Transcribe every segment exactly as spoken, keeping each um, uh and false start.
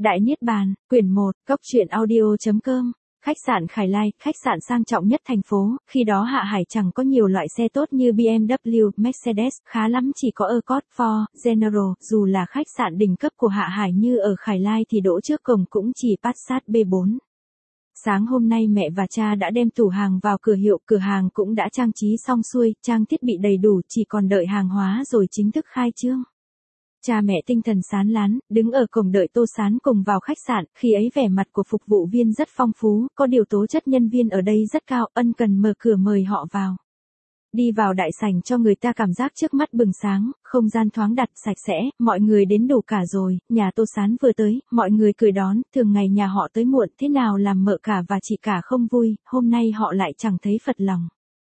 Đại Niết Bàn, quyển một, Cốc truyện audio.com. Khách sạn Khải Lai, khách sạn sang trọng nhất thành phố, khi đó Hạ Hải chẳng có nhiều loại xe tốt như bê em vê, Mercedes, khá lắm chỉ có Accord, Ford, General, dù là khách sạn đỉnh cấp của Hạ Hải như ở Khải Lai thì đỗ trước cổng cũng chỉ Passat bê bốn. Sáng hôm nay mẹ và cha đã đem tủ hàng vào cửa hiệu, cửa hàng cũng đã trang trí xong xuôi, trang thiết bị đầy đủ, chỉ còn đợi hàng hóa rồi chính thức khai trương. Cha mẹ tinh thần sáng láng, đứng ở cổng đợi Tô Sán cùng vào khách sạn, khi ấy vẻ mặt của phục vụ viên rất phong phú, có điều tố chất nhân viên ở đây rất cao, ân cần mở cửa mời họ vào. Đi vào đại sảnh cho người ta cảm giác trước mắt bừng sáng, không gian thoáng đặt, sạch sẽ, mọi người đến đủ cả rồi, nhà Tô Sán vừa tới, mọi người cười đón, thường ngày nhà họ tới muộn, thế nào làm mợ cả và chị cả không vui, hôm nay họ lại chẳng thấy phật lòng.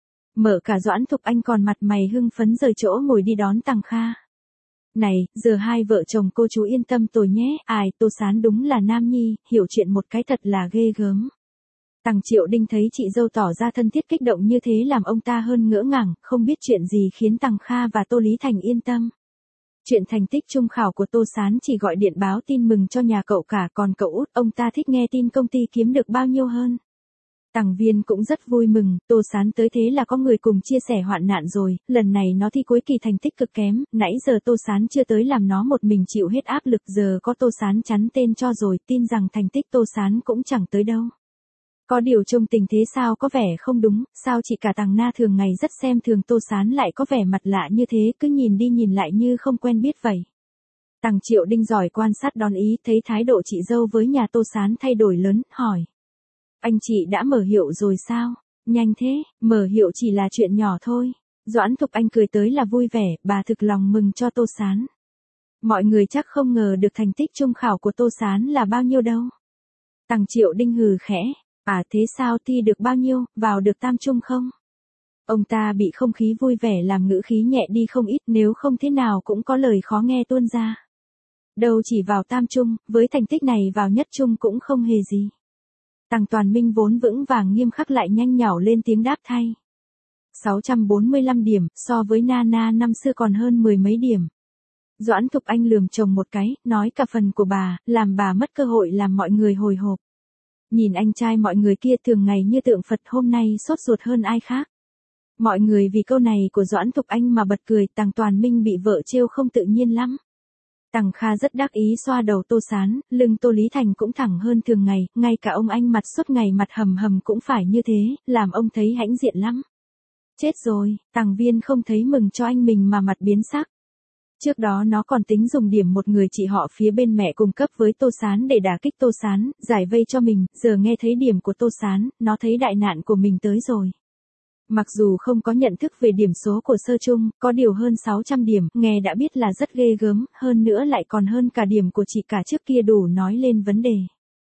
Mợ cả Doãn Thục Anh còn mặt mày hưng phấn rời chỗ ngồi đi đón Tằng Kha. Này, giờ hai vợ chồng cô chú yên tâm tôi nhé, ai, Tô Sán đúng là nam nhi, hiểu chuyện một cái thật là ghê gớm. Tằng Triệu Đinh thấy chị dâu tỏ ra thân thiết kích động như thế làm ông ta hơn ngỡ ngàng, không biết chuyện gì khiến Tằng Kha và Tô Lý Thành yên tâm. Chuyện thành tích trung khảo của Tô Sán chỉ gọi điện báo tin mừng cho nhà cậu cả, còn cậu út ông ta thích nghe tin công ty kiếm được bao nhiêu hơn. Tằng Viên cũng rất vui mừng, Tô Sán tới thế là có người cùng chia sẻ hoạn nạn rồi, lần này nó thi cuối kỳ thành tích cực kém, nãy giờ Tô Sán chưa tới làm nó một mình chịu hết áp lực, giờ có Tô Sán chắn tên cho rồi, tin rằng thành tích Tô Sán cũng chẳng tới đâu. Có điều trông tình thế sao có vẻ không đúng, sao chị cả Tằng Na thường ngày rất xem thường Tô Sán lại có vẻ mặt lạ như thế, cứ nhìn đi nhìn lại như không quen biết vậy. Tằng Triệu Đinh giỏi quan sát đón ý, thấy thái độ chị dâu với nhà Tô Sán thay đổi lớn, hỏi. Anh chị đã mở hiệu rồi sao? Nhanh thế, mở hiệu chỉ là chuyện nhỏ thôi. Doãn Thục Anh cười tới là vui vẻ, bà thực lòng mừng cho Tô Sán. Mọi người chắc không ngờ được thành tích trung khảo của Tô Sán là bao nhiêu đâu. Tằng Triệu Đinh hừ khẽ, à thế sao thi được bao nhiêu, vào được tam trung không? Ông ta bị không khí vui vẻ làm ngữ khí nhẹ đi không ít, nếu không thế nào cũng có lời khó nghe tuôn ra. Đâu chỉ vào tam trung, với thành tích này vào nhất trung cũng không hề gì. Tằng Toàn Minh vốn vững vàng nghiêm khắc lại nhanh nhảu lên tiếng đáp thay. sáu trăm bốn mươi lăm điểm, so với Nana năm xưa còn hơn mười mấy điểm. Doãn Thục Anh lườm chồng một cái, nói cả phần của bà, làm bà mất cơ hội làm mọi người hồi hộp. Nhìn anh trai mọi người kia thường ngày như tượng Phật, hôm nay sốt ruột hơn ai khác. Mọi người vì câu này của Doãn Thục Anh mà bật cười, Tằng Toàn Minh bị vợ trêu không tự nhiên lắm. Tằng Kha rất đắc ý xoa đầu Tô Sán, lưng Tô Lý Thành cũng thẳng hơn thường ngày, ngay cả ông anh mặt suốt ngày mặt hầm hầm cũng phải như thế, làm ông thấy hãnh diện lắm. Chết rồi, Tằng Viên không thấy mừng cho anh mình mà mặt biến sắc. Trước đó nó còn tính dùng điểm một người chị họ phía bên mẹ cung cấp với Tô Sán để đả kích Tô Sán, giải vây cho mình, giờ nghe thấy điểm của Tô Sán, nó thấy đại nạn của mình tới rồi. Mặc dù không có nhận thức về điểm số của sơ trung, có điều hơn sáu trăm điểm, nghe đã biết là rất ghê gớm, hơn nữa lại còn hơn cả điểm của chị cả trước kia đủ nói lên vấn đề.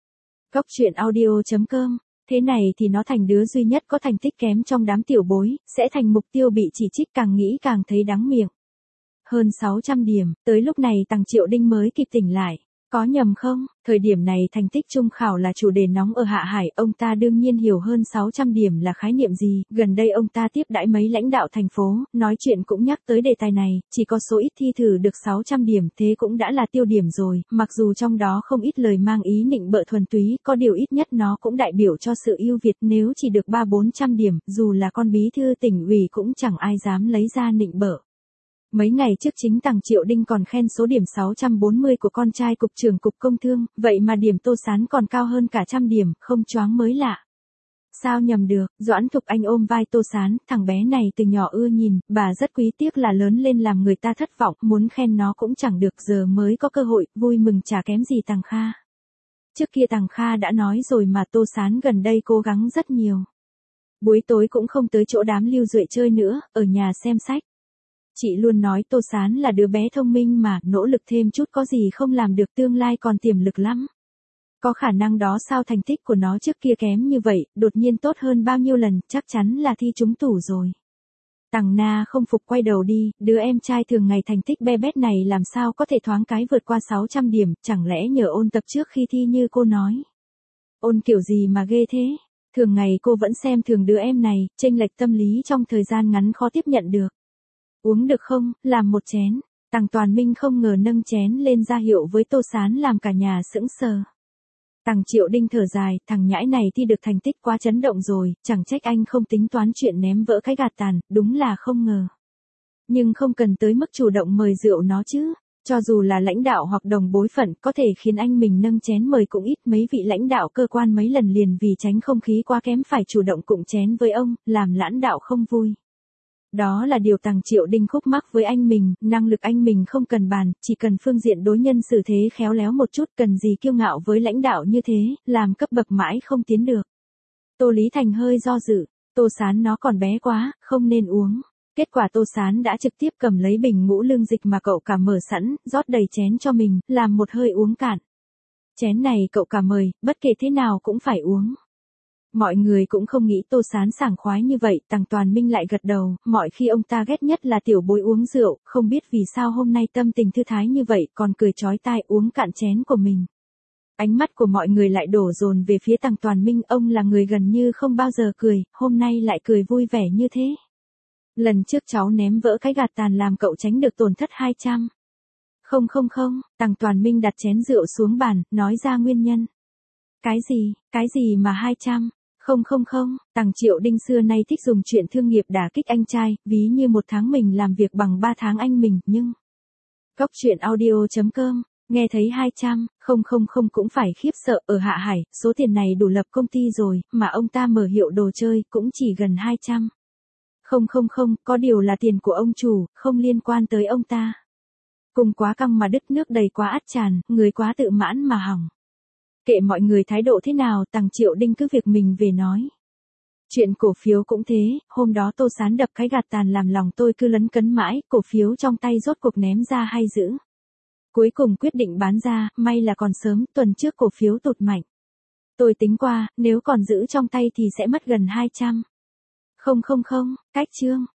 Cốc truyện audio.com, thế này thì nó thành đứa duy nhất có thành tích kém trong đám tiểu bối, sẽ thành mục tiêu bị chỉ trích, càng nghĩ càng thấy đắng miệng. Hơn sáu trăm điểm, tới lúc này Tằng Triệu Đinh mới kịp tỉnh lại. Có nhầm không? Thời điểm này thành tích trung khảo là chủ đề nóng ở Hạ Hải, ông ta đương nhiên hiểu hơn sáu trăm điểm là khái niệm gì, gần đây ông ta tiếp đãi mấy lãnh đạo thành phố, nói chuyện cũng nhắc tới đề tài này, chỉ có số ít thi thử được sáu trăm điểm, thế cũng đã là tiêu điểm rồi, mặc dù trong đó không ít lời mang ý nịnh bợ thuần túy, có điều ít nhất nó cũng đại biểu cho sự ưu việt, nếu chỉ được ba bốn trăm điểm, dù là con bí thư tỉnh ủy cũng chẳng ai dám lấy ra nịnh bợ. Mấy ngày trước chính Tằng Triệu Đinh còn khen số điểm sáu trăm bốn mươi của con trai cục trưởng cục công thương, vậy mà điểm Tô Sán còn cao hơn cả trăm điểm, không choáng mới lạ. Sao nhầm được, Doãn Thục Anh ôm vai Tô Sán, thằng bé này từ nhỏ ưa nhìn, bà rất quý tiếc là lớn lên làm người ta thất vọng, muốn khen nó cũng chẳng được, giờ mới có cơ hội, vui mừng chả kém gì Tằng Kha. Trước kia Tằng Kha đã nói rồi mà Tô Sán gần đây cố gắng rất nhiều. Buổi tối cũng không tới chỗ đám Lưu Duệ chơi nữa, ở nhà xem sách. Chị luôn nói Tô Sán là đứa bé thông minh mà, nỗ lực thêm chút có gì không làm được, tương lai còn tiềm lực lắm. Có khả năng đó, sao thành tích của nó trước kia kém như vậy, đột nhiên tốt hơn bao nhiêu lần, chắc chắn là thi trúng tủ rồi. Tằng Na không phục quay đầu đi, đứa em trai thường ngày thành tích be bét này làm sao có thể thoáng cái vượt qua sáu trăm điểm, chẳng lẽ nhờ ôn tập trước khi thi như cô nói. Ôn kiểu gì mà ghê thế, thường ngày cô vẫn xem thường đứa em này, chênh lệch tâm lý trong thời gian ngắn khó tiếp nhận được. Uống được không, làm một chén. Tằng Toàn Minh không ngờ nâng chén lên ra hiệu với Tô Sán làm cả nhà sững sờ. Tằng Triệu Đinh thở dài, thằng nhãi này thi được thành tích quá chấn động rồi, chẳng trách anh không tính toán chuyện ném vỡ cái gạt tàn, đúng là không ngờ. Nhưng không cần tới mức chủ động mời rượu nó chứ. Cho dù là lãnh đạo hoặc đồng bối phận có thể khiến anh mình nâng chén mời cũng ít, mấy vị lãnh đạo cơ quan mấy lần liền vì tránh không khí quá kém phải chủ động cụng chén với ông, làm lãnh đạo không vui. Đó là điều Tằng Triệu Đinh khúc mắc với anh mình, năng lực anh mình không cần bàn, chỉ cần phương diện đối nhân xử thế khéo léo một chút, cần gì kiêu ngạo với lãnh đạo như thế, làm cấp bậc mãi không tiến được. Tô Lý Thành hơi do dự, Tô Sán nó còn bé quá, không nên uống. Kết quả Tô Sán đã trực tiếp cầm lấy bình ngũ lương dịch mà cậu cả mở sẵn, rót đầy chén cho mình, làm một hơi uống cạn. Chén này cậu cả mời, bất kể thế nào cũng phải uống. Mọi người cũng không nghĩ Tô Sán sảng khoái như vậy, Tằng Toàn Minh lại gật đầu, mọi khi ông ta ghét nhất là tiểu bối uống rượu, không biết vì sao hôm nay tâm tình thư thái như vậy, còn cười chói tai uống cạn chén của mình. Ánh mắt của mọi người lại đổ dồn về phía Tằng Toàn Minh, ông là người gần như không bao giờ cười, hôm nay lại cười vui vẻ như thế. Lần trước cháu ném vỡ cái gạt tàn làm cậu tránh được tổn thất hai trăm. Không không không, Tằng Toàn Minh đặt chén rượu xuống bàn, nói ra nguyên nhân. Cái gì, cái gì mà hai trăm? Không không không, Tằng Triệu Đinh xưa nay thích dùng chuyện thương nghiệp đả kích anh trai, ví như một tháng mình làm việc bằng ba tháng anh mình, nhưng... Cốc truyện audio chấm com, nghe thấy hai trăm, không không không cũng phải khiếp sợ, ở Hạ Hải, số tiền này đủ lập công ty rồi, mà ông ta mở hiệu đồ chơi, cũng chỉ gần hai trăm. Không không không, có điều là tiền của ông chủ, không liên quan tới ông ta. Cùng quá căng mà đứt nước đầy quá át tràn, người quá tự mãn mà hỏng. Kệ mọi người thái độ thế nào, Tằng Triệu Đinh cứ việc mình về nói. Chuyện cổ phiếu cũng thế, hôm đó Tô Sán đập cái gạt tàn làm lòng tôi cứ lấn cấn mãi, cổ phiếu trong tay rốt cuộc ném ra hay giữ. Cuối cùng quyết định bán ra, may là còn sớm, tuần trước cổ phiếu tụt mạnh. Tôi tính qua, nếu còn giữ trong tay thì sẽ mất gần hai trăm. Không không không, cách chương.